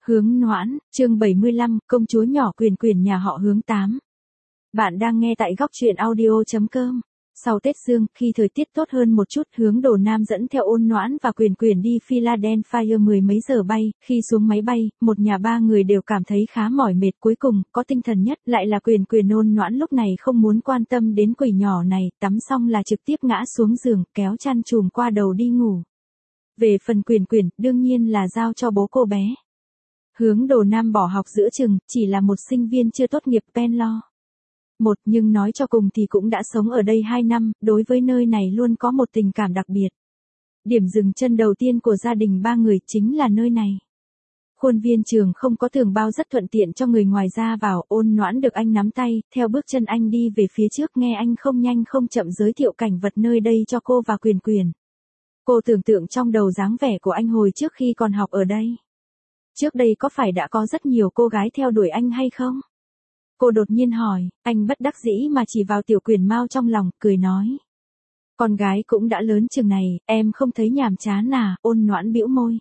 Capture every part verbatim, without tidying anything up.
Hướng Noãn, chương bảy mươi lăm, công chúa nhỏ Quyền Quyền nhà họ Hướng tám. Bạn đang nghe tại góc truyện audio chấm com. Sau Tết Dương, khi thời tiết tốt hơn một chút, Hướng Đồ Nam dẫn theo Ôn Noãn và Quyền Quyền đi Philadelphia mười mấy giờ bay. Khi xuống máy bay, một nhà ba người đều cảm thấy khá mỏi mệt, cuối cùng, có tinh thần nhất lại là Quyền Quyền. Ôn Noãn lúc này không muốn quan tâm đến quỷ nhỏ này, tắm xong là trực tiếp ngã xuống giường, kéo chăn chùm qua đầu đi ngủ. Về phần Quyền Quyền, đương nhiên là giao cho bố cô bé. Hướng Đồ Nam bỏ học giữa chừng, chỉ là một sinh viên chưa tốt nghiệp Penn Law. Một, nhưng nói cho cùng thì cũng đã sống ở đây hai năm, đối với nơi này luôn có một tình cảm đặc biệt. Điểm dừng chân đầu tiên của gia đình ba người chính là nơi này. Khuôn viên trường không có tường bao rất thuận tiện cho người ngoài ra vào. Ôn Noãn được anh nắm tay, theo bước chân anh đi về phía trước, nghe anh không nhanh không chậm giới thiệu cảnh vật nơi đây cho cô và Quyền Quyền. Cô tưởng tượng trong đầu dáng vẻ của anh hồi trước khi còn học ở đây. Trước đây có phải đã có rất nhiều cô gái theo đuổi anh hay không? Cô đột nhiên hỏi, anh bất đắc dĩ mà chỉ vào Tiểu Quyền mau trong lòng, cười nói. Con gái cũng đã lớn chừng này, em không thấy nhàm chán à? Ôn Noãn bĩu môi.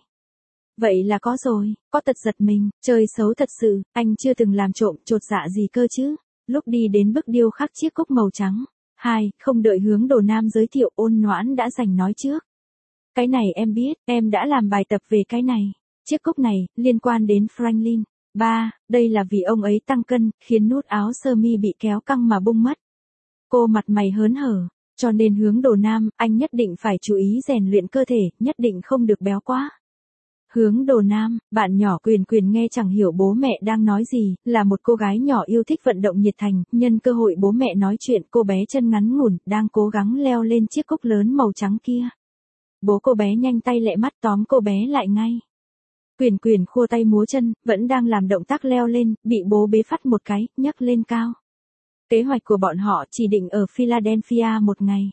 Vậy là có rồi, có tật giật mình, chơi xấu thật sự, anh chưa từng làm trộm chột dạ gì cơ chứ. Lúc đi đến bức điêu khắc chiếc cúc màu trắng. Hai, không đợi Hướng Đồ Nam giới thiệu, Ôn Noãn đã giành nói trước. Cái này em biết, em đã làm bài tập về cái này. Chiếc cúc này, liên quan đến Franklin. Ba, đây là vì ông ấy tăng cân, khiến nút áo sơ mi bị kéo căng mà bung mất. Cô mặt mày hớn hở, cho nên Hướng Đồ Nam, anh nhất định phải chú ý rèn luyện cơ thể, nhất định không được béo quá. Hướng Đồ Nam, bạn nhỏ Quyền Quyền nghe chẳng hiểu bố mẹ đang nói gì, là một cô gái nhỏ yêu thích vận động nhiệt thành, nhân cơ hội bố mẹ nói chuyện, cô bé chân ngắn ngủn, đang cố gắng leo lên chiếc cúc lớn màu trắng kia. Bố cô bé nhanh tay lẹ mắt tóm cô bé lại ngay. Quyền Quyền khua tay múa chân, vẫn đang làm động tác leo lên, bị bố bế phắt một cái, nhấc lên cao. Kế hoạch của bọn họ chỉ định ở Philadelphia một ngày.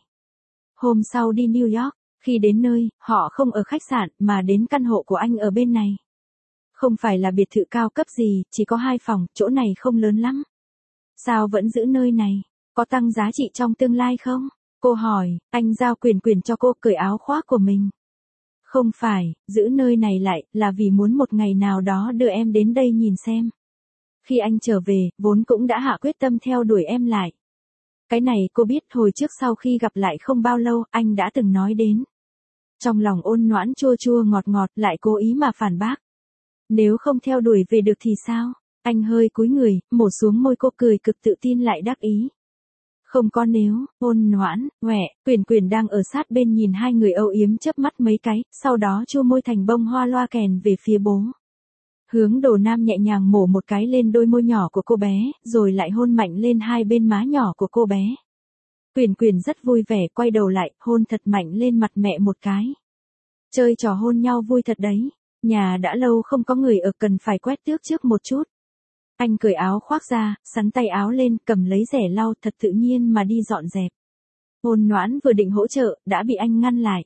Hôm sau đi New York, khi đến nơi, họ không ở khách sạn, mà đến căn hộ của anh ở bên này. Không phải là biệt thự cao cấp gì, chỉ có hai phòng, chỗ này không lớn lắm. Sao vẫn giữ nơi này? Có tăng giá trị trong tương lai không? Cô hỏi, anh giao Quyền Quyền cho cô cởi áo khoác của mình. Không phải, giữ nơi này lại, là vì muốn một ngày nào đó đưa em đến đây nhìn xem. Khi anh trở về, vốn cũng đã hạ quyết tâm theo đuổi em lại. Cái này cô biết hồi trước sau khi gặp lại không bao lâu, anh đã từng nói đến. Trong lòng Ôn Noãn chua chua ngọt ngọt, lại cố ý mà phản bác. Nếu không theo đuổi về được thì sao? Anh hơi cúi người, mổ xuống môi cô, cười cực tự tin lại đắc ý. Không có nếu. Ôn Noãn, huệ, Quyền Quyền đang ở sát bên nhìn hai người âu yếm chớp mắt mấy cái, sau đó chu môi thành bông hoa loa kèn về phía bố. Hướng Đồ Nam nhẹ nhàng mổ một cái lên đôi môi nhỏ của cô bé, rồi lại hôn mạnh lên hai bên má nhỏ của cô bé. Quyền Quyền rất vui vẻ, quay đầu lại, hôn thật mạnh lên mặt mẹ một cái. Chơi trò hôn nhau vui thật đấy. Nhà đã lâu không có người ở, cần phải quét tước trước một chút. Anh cởi áo khoác ra, sắn tay áo lên, cầm lấy rẻ lau, thật tự nhiên mà đi dọn dẹp. Ôn Noãn vừa định hỗ trợ, đã bị anh ngăn lại.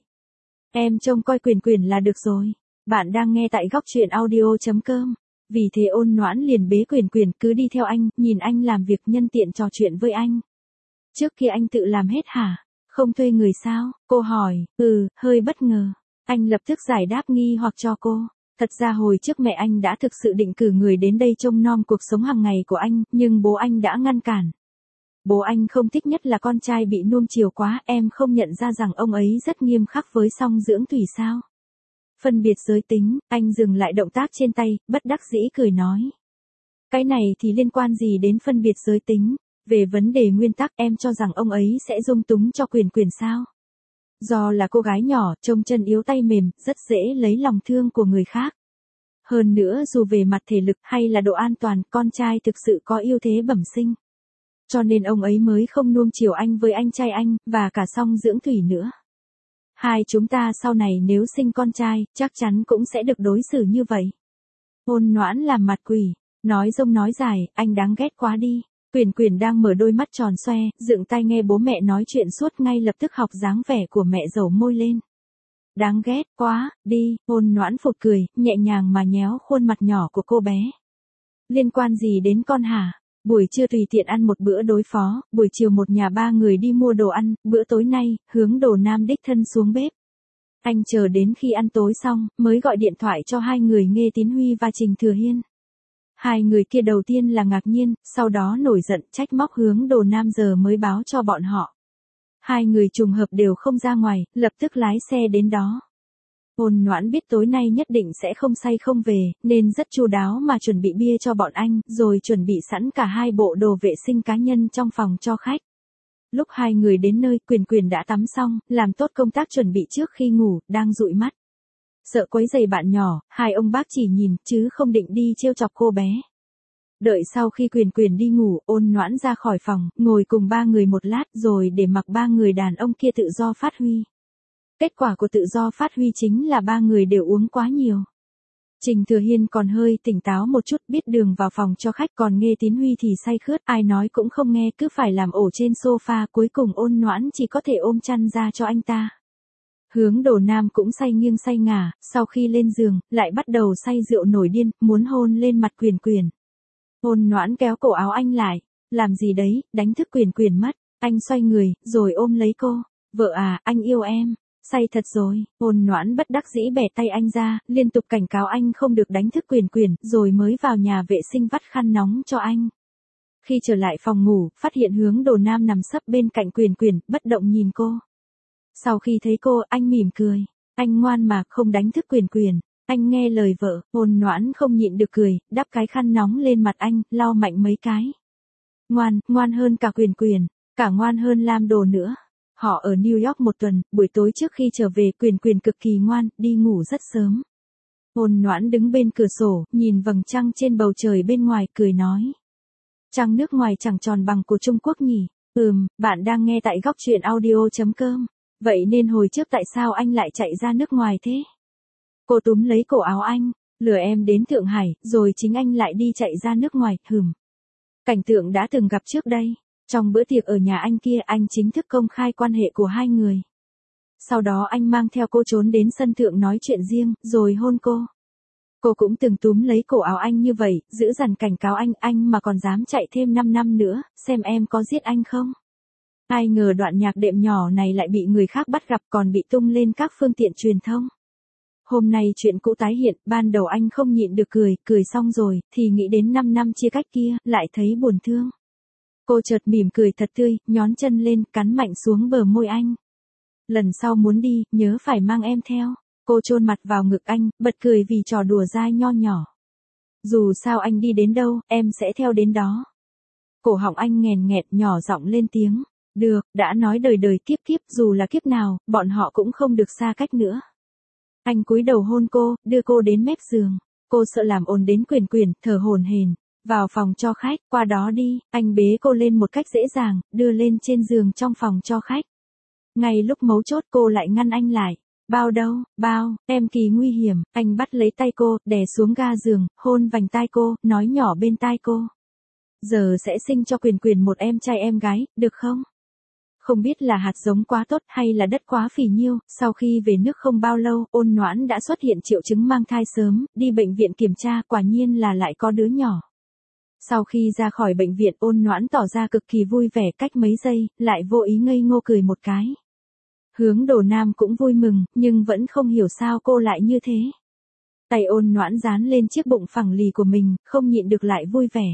Em trông coi Quyền Quyền là được rồi. Bạn đang nghe tại góc truyện audio chấm com. Vì thế Ôn Noãn liền bế Quyền Quyền, cứ đi theo anh, nhìn anh làm việc, nhân tiện trò chuyện với anh. Trước kia anh tự làm hết hả? Không thuê người sao? Cô hỏi. Ừ, hơi bất ngờ. Anh lập tức giải đáp nghi hoặc cho cô. Thật ra hồi trước mẹ anh đã thực sự định cử người đến đây trông nom cuộc sống hàng ngày của anh, nhưng bố anh đã ngăn cản. Bố anh không thích nhất là con trai bị nuông chiều quá, em không nhận ra rằng ông ấy rất nghiêm khắc với song dưỡng thủy sao? Phân biệt giới tính, anh dừng lại động tác trên tay, bất đắc dĩ cười nói. Cái này thì liên quan gì đến phân biệt giới tính? Về vấn đề nguyên tắc, em cho rằng ông ấy sẽ dung túng cho Quyền Quyền sao? Do là cô gái nhỏ, trông chân yếu tay mềm, rất dễ lấy lòng thương của người khác. Hơn nữa dù về mặt thể lực hay là độ an toàn, con trai thực sự có ưu thế bẩm sinh. Cho nên ông ấy mới không nuông chiều anh với anh trai anh, và cả song dưỡng thủy nữa. Hai chúng ta sau này nếu sinh con trai, chắc chắn cũng sẽ được đối xử như vậy. Ôn Noãn làm mặt quỷ, nói dông nói dài, anh đáng ghét quá đi. Quyền Quyền đang mở đôi mắt tròn xoe, dựng tai nghe bố mẹ nói chuyện suốt, ngay lập tức học dáng vẻ của mẹ dẩu môi lên. Đáng ghét quá, đi. Ôn Noãn phụt cười, nhẹ nhàng mà nhéo khuôn mặt nhỏ của cô bé. Liên quan gì đến con hả? Buổi trưa tùy tiện ăn một bữa đối phó, buổi chiều một nhà ba người đi mua đồ ăn, bữa tối nay, Hướng Đồ Nam đích thân xuống bếp. Anh chờ đến khi ăn tối xong, mới gọi điện thoại cho hai người Nghê Tín Huy và Trình Thừa Hiên. Hai người kia đầu tiên là ngạc nhiên, sau đó nổi giận trách móc Hướng Đồ Nam giờ mới báo cho bọn họ. Hai người trùng hợp đều không ra ngoài, lập tức lái xe đến đó. Ôn Noãn biết tối nay nhất định sẽ không say không về, nên rất chu đáo mà chuẩn bị bia cho bọn anh, rồi chuẩn bị sẵn cả hai bộ đồ vệ sinh cá nhân trong phòng cho khách. Lúc hai người đến nơi, Quyền Quyền đã tắm xong, làm tốt công tác chuẩn bị trước khi ngủ, đang dụi mắt. Sợ quấy rầy bạn nhỏ, hai ông bác chỉ nhìn, chứ không định đi trêu chọc cô bé. Đợi sau khi Quyền Quyền đi ngủ, Ôn Noãn ra khỏi phòng, ngồi cùng ba người một lát rồi để mặc ba người đàn ông kia tự do phát huy. Kết quả của tự do phát huy chính là ba người đều uống quá nhiều. Trình Thừa Hiên còn hơi tỉnh táo một chút, biết đường vào phòng cho khách, còn Nghê Tín Huy thì say khướt, ai nói cũng không nghe, cứ phải làm ổ trên sofa, cuối cùng Ôn Noãn chỉ có thể ôm chăn ra cho anh ta. Hướng Đồ Nam cũng say nghiêng say ngả, sau khi lên giường, lại bắt đầu say rượu nổi điên, muốn hôn lên mặt Quyền Quyền. Ôn Noãn kéo cổ áo anh lại, làm gì đấy, đánh thức Quyền Quyền mất, anh xoay người, rồi ôm lấy cô, vợ à, anh yêu em. Say thật rồi, Ôn Noãn bất đắc dĩ bẻ tay anh ra, liên tục cảnh cáo anh không được đánh thức Quyền Quyền, rồi mới vào nhà vệ sinh vắt khăn nóng cho anh. Khi trở lại phòng ngủ, phát hiện Hướng Đồ Nam nằm sấp bên cạnh Quyền Quyền, bất động nhìn cô. Sau khi thấy cô, anh mỉm cười, anh ngoan mà, không đánh thức Quyền Quyền, anh nghe lời vợ. Ôn Noãn không nhịn được cười, đắp cái khăn nóng lên mặt anh, lau mạnh mấy cái. Ngoan, ngoan hơn cả Quyền Quyền, cả ngoan hơn Lam Đồ nữa. Họ ở New York một tuần, buổi tối trước khi trở về, Quyền Quyền cực kỳ ngoan, đi ngủ rất sớm. Ôn Noãn đứng bên cửa sổ, nhìn vầng trăng trên bầu trời bên ngoài, cười nói. Trăng nước ngoài chẳng tròn bằng của Trung Quốc nhỉ? Ừm, bạn đang nghe tại góc truyện audio chấm com. Vậy nên hồi trước tại sao anh lại chạy ra nước ngoài thế? Cô túm lấy cổ áo anh, lừa em đến Thượng Hải, rồi chính anh lại đi chạy ra nước ngoài, hừm. Cảnh tượng đã từng gặp trước đây. Trong bữa tiệc ở nhà anh kia, anh chính thức công khai quan hệ của hai người. Sau đó anh mang theo cô trốn đến sân thượng nói chuyện riêng, rồi hôn cô. Cô cũng từng túm lấy cổ áo anh như vậy, giữ dằn cảnh cáo anh, anh mà còn dám chạy thêm năm năm nữa, xem em có giết anh không. Ai ngờ đoạn nhạc đệm nhỏ này lại bị người khác bắt gặp, còn bị tung lên các phương tiện truyền thông. Hôm nay chuyện cũ tái hiện, ban đầu anh không nhịn được cười, cười xong rồi, thì nghĩ đến năm năm chia cách kia, lại thấy buồn thương. Cô chợt mỉm cười thật tươi, nhón chân lên, cắn mạnh xuống bờ môi anh. Lần sau muốn đi, nhớ phải mang em theo. Cô chôn mặt vào ngực anh, bật cười vì trò đùa dai nho nhỏ. Dù sao anh đi đến đâu, em sẽ theo đến đó. Cổ họng anh nghèn nghẹt, nhỏ giọng lên tiếng. Được, đã nói đời đời kiếp kiếp, dù là kiếp nào, bọn họ cũng không được xa cách nữa. Anh cúi đầu hôn cô, đưa cô đến mép giường. Cô sợ làm ồn đến Quyền Quyền, thở hổn hển. Vào phòng cho khách, qua đó đi, anh bế cô lên một cách dễ dàng, đưa lên trên giường trong phòng cho khách. Ngay lúc mấu chốt cô lại ngăn anh lại. Bao đâu, bao, em kỳ nguy hiểm, anh bắt lấy tay cô, đè xuống ga giường, hôn vành tai cô, nói nhỏ bên tai cô. Giờ sẽ sinh cho Quyền Quyền một em trai em gái, được không? Không biết là hạt giống quá tốt hay là đất quá phì nhiêu, sau khi về nước không bao lâu, Ôn Noãn đã xuất hiện triệu chứng mang thai sớm, đi bệnh viện kiểm tra, quả nhiên là lại có đứa nhỏ. Sau khi ra khỏi bệnh viện, Ôn Noãn tỏ ra cực kỳ vui vẻ, cách mấy giây, lại vô ý ngây ngô cười một cái. Hướng Đồ Nam cũng vui mừng, nhưng vẫn không hiểu sao cô lại như thế. Tay Ôn Noãn dán lên chiếc bụng phẳng lì của mình, không nhịn được lại vui vẻ.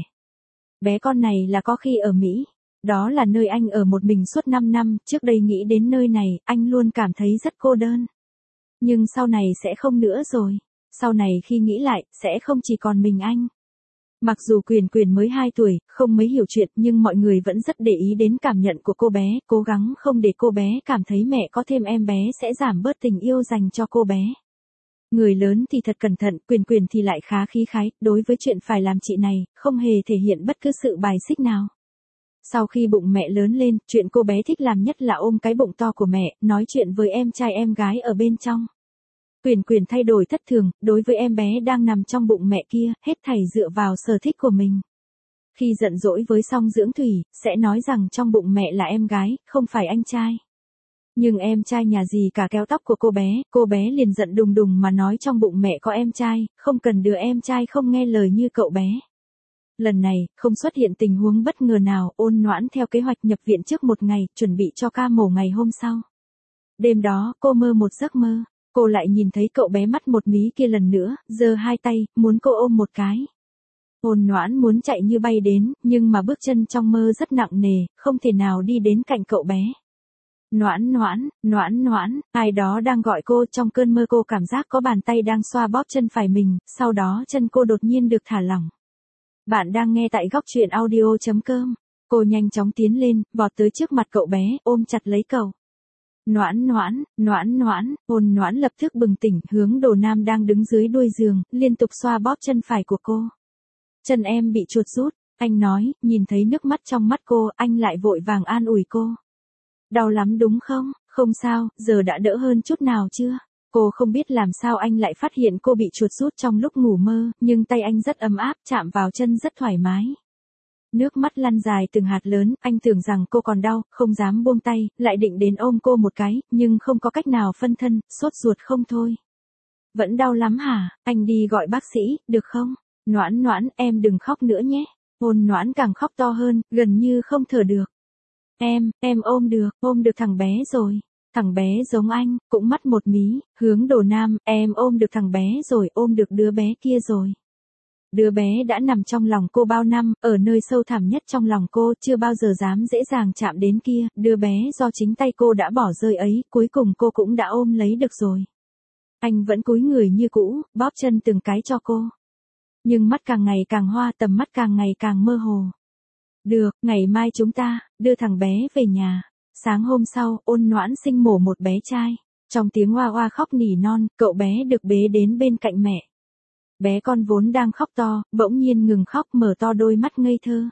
Bé con này là có khi ở Mỹ. Đó là nơi anh ở một mình suốt năm năm, trước đây nghĩ đến nơi này, anh luôn cảm thấy rất cô đơn. Nhưng sau này sẽ không nữa rồi. Sau này khi nghĩ lại, sẽ không chỉ còn mình anh. Mặc dù Quyền Quyền mới hai tuổi, không mấy hiểu chuyện, nhưng mọi người vẫn rất để ý đến cảm nhận của cô bé, cố gắng không để cô bé cảm thấy mẹ có thêm em bé sẽ giảm bớt tình yêu dành cho cô bé. Người lớn thì thật cẩn thận, Quyền Quyền thì lại khá khí khái, đối với chuyện phải làm chị này, không hề thể hiện bất cứ sự bài xích nào. Sau khi bụng mẹ lớn lên, chuyện cô bé thích làm nhất là ôm cái bụng to của mẹ, nói chuyện với em trai em gái ở bên trong. Quyền Quyền thay đổi thất thường, đối với em bé đang nằm trong bụng mẹ kia, hết thảy dựa vào sở thích của mình. Khi giận dỗi với Song Dưỡng Thủy, sẽ nói rằng trong bụng mẹ là em gái, không phải anh trai. Nhưng em trai nhà gì cả kéo tóc của cô bé, cô bé liền giận đùng đùng mà nói trong bụng mẹ có em trai, không cần đứa em trai không nghe lời như cậu bé. Lần này, không xuất hiện tình huống bất ngờ nào, Ôn Noãn theo kế hoạch nhập viện trước một ngày, chuẩn bị cho ca mổ ngày hôm sau. Đêm đó, cô mơ một giấc mơ. Cô lại nhìn thấy cậu bé mắt một mí kia lần nữa, giơ hai tay, muốn cô ôm một cái. Ôn Noãn muốn chạy như bay đến, nhưng mà bước chân trong mơ rất nặng nề, không thể nào đi đến cạnh cậu bé. Noãn Noãn, Noãn Noãn, ai đó đang gọi cô. Trong cơn mơ cô cảm giác có bàn tay đang xoa bóp chân phải mình, sau đó chân cô đột nhiên được thả lỏng. Bạn đang nghe tại góc truyện audio chấm com. Cô nhanh chóng tiến lên, vọt tới trước mặt cậu bé, ôm chặt lấy cậu. Noãn Noãn, Noãn Noãn, Ôn Noãn lập tức bừng tỉnh, hướng Đồ Nam đang đứng dưới đuôi giường, liên tục xoa bóp chân phải của cô. Chân em bị chuột rút, anh nói, nhìn thấy nước mắt trong mắt cô, anh lại vội vàng an ủi cô. Đau lắm đúng không? Không sao, giờ đã đỡ hơn chút nào chưa? Cô không biết làm sao anh lại phát hiện cô bị chuột rút trong lúc ngủ mơ, nhưng tay anh rất ấm áp, chạm vào chân rất thoải mái. Nước mắt lăn dài từng hạt lớn, anh tưởng rằng cô còn đau, không dám buông tay, lại định đến ôm cô một cái, nhưng không có cách nào phân thân, sốt ruột không thôi. Vẫn đau lắm hả? Anh đi gọi bác sĩ, được không? Noãn Noãn, em đừng khóc nữa nhé. Ôn Noãn càng khóc to hơn, gần như không thở được. Em, em ôm được, ôm được thằng bé rồi. Thằng bé giống anh, cũng mắt một mí, hướng Đồ Nam, em ôm được thằng bé rồi, ôm được đứa bé kia rồi. Đứa bé đã nằm trong lòng cô bao năm, ở nơi sâu thẳm nhất trong lòng cô, chưa bao giờ dám dễ dàng chạm đến kia, đứa bé do chính tay cô đã bỏ rơi ấy, cuối cùng cô cũng đã ôm lấy được rồi. Anh vẫn cúi người như cũ, bóp chân từng cái cho cô. Nhưng mắt càng ngày càng hoa, tầm mắt càng ngày càng mơ hồ. Được, ngày mai chúng ta, đưa thằng bé về nhà. Sáng hôm sau, Ôn Noãn sinh mổ một bé trai. Trong tiếng oa oa khóc nỉ non, cậu bé được bế đến bên cạnh mẹ. Bé con vốn đang khóc to, bỗng nhiên ngừng khóc, mở to đôi mắt ngây thơ.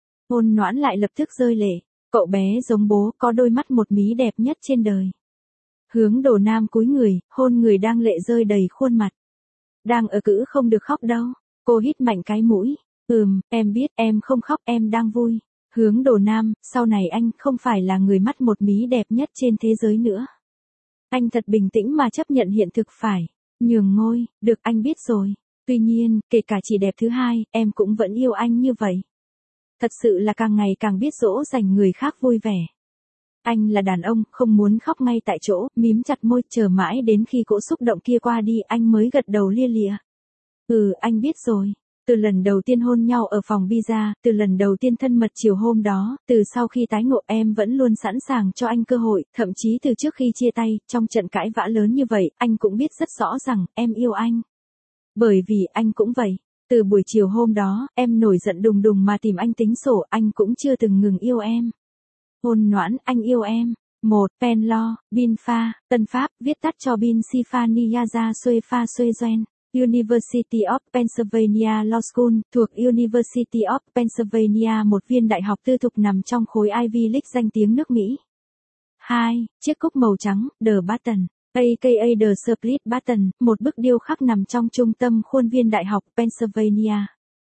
Ôn Noãn lại lập tức rơi lệ. Cậu bé giống bố, có đôi mắt một mí đẹp nhất trên đời. Hướng Đồ Nam cúi người, hôn người đang lệ rơi đầy khuôn mặt. Đang ở cữ không được khóc đâu. Cô hít mạnh cái mũi. Ừm, em biết, em không khóc, em đang vui. Hướng Đồ Nam, sau này anh không phải là người mắt một mí đẹp nhất trên thế giới nữa. Anh thật bình tĩnh mà chấp nhận hiện thực phải. Nhường ngôi, được anh biết rồi. Tuy nhiên, kể cả chỉ đẹp thứ hai, em cũng vẫn yêu anh như vậy. Thật sự là càng ngày càng biết dỗ dành người khác vui vẻ. Anh là đàn ông, không muốn khóc ngay tại chỗ, mím chặt môi, chờ mãi đến khi cỗ xúc động kia qua đi, anh mới gật đầu lia lịa. Ừ, anh biết rồi. Từ lần đầu tiên hôn nhau ở phòng pizza, từ lần đầu tiên thân mật chiều hôm đó, từ sau khi tái ngộ em vẫn luôn sẵn sàng cho anh cơ hội, thậm chí từ trước khi chia tay, trong trận cãi vã lớn như vậy, anh cũng biết rất rõ rằng, em yêu anh. Bởi vì anh cũng vậy. Từ buổi chiều hôm đó, em nổi giận đùng đùng mà tìm anh tính sổ, anh cũng chưa từng ngừng yêu em. Ôn Noãn, anh yêu em. một. Penlo, Bin Pha, Tân Pháp, viết tắt cho Bin Sifaniyaza Suefa Suezen. University of Pennsylvania Law School, thuộc University of Pennsylvania, một viên đại học tư thục nằm trong khối Ivy League danh tiếng nước Mỹ. hai. Chiếc cúc màu trắng, The Button, a ca a The Split Button, một bức điêu khắc nằm trong trung tâm khuôn viên đại học Pennsylvania.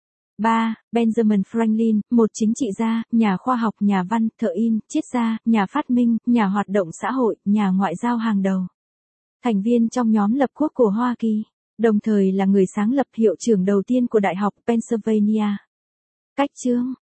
ba. Benjamin Franklin, một chính trị gia, nhà khoa học, nhà văn, thợ in, triết gia, nhà phát minh, nhà hoạt động xã hội, nhà ngoại giao hàng đầu. Thành viên trong nhóm lập quốc của Hoa Kỳ. Đồng thời là người sáng lập hiệu trưởng đầu tiên của Đại học Pennsylvania. Cách chương